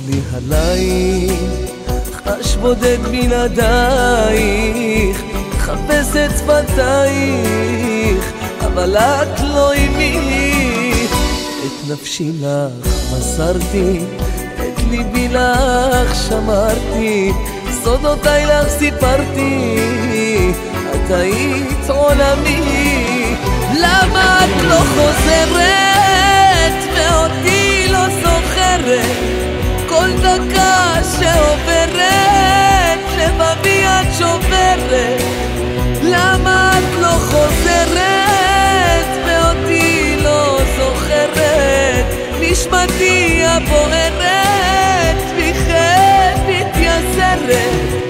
לי עלייך, חש בודד בלעדייך, חפש את שפתייך, אבל את לא עימי. את נפשי לך מסרתי, את ליבי לך שמרתי, סודותיי לך סיפרתי, את היית עולמי. למה את לא חוזרת ואותי לא זוכרת? כל דקה שעוברת לבבי את שוברת. למה את לא חוזרת ואותי לא זוכרת? נשמתי הבוערת בכאב מתייסרת.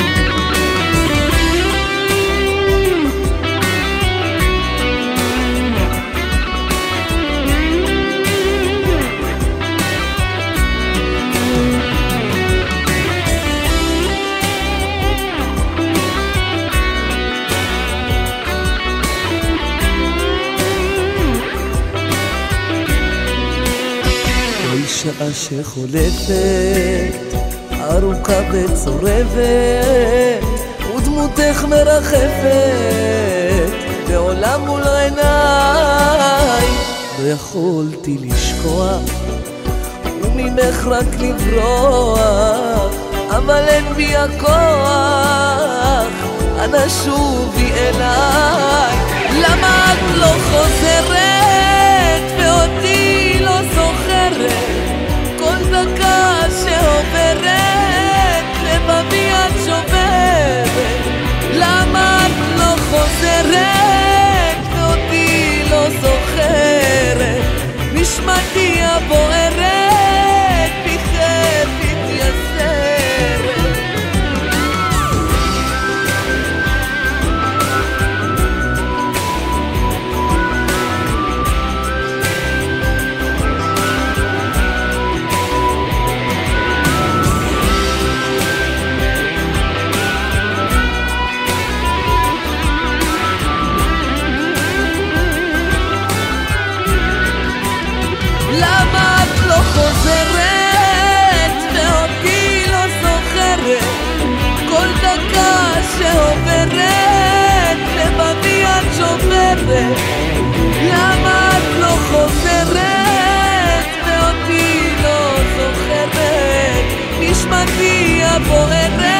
שעה שחולפת ארוכה וצורבת, ודמותך מרחפת בעולם מול עיניי. לא יכולתי לשכוח וממך רק לברוח, אבל אין בי הכוח, אנא שובי אליי. למה את לא חוזרת ואותי לא זוכרת? כל דקה שעוברת לבבי את שוברת. למה את לא חוזרת ואותי לא זוכרת? נשמתי הבוערת בכאב מתייסרת. למה את לא חוזרת ואותי לא זוכרת? כל דקה שעוברת לבבי את שוברת. למה את לא חוזרת ואותי לא זוכרת? נשמתי הבוערת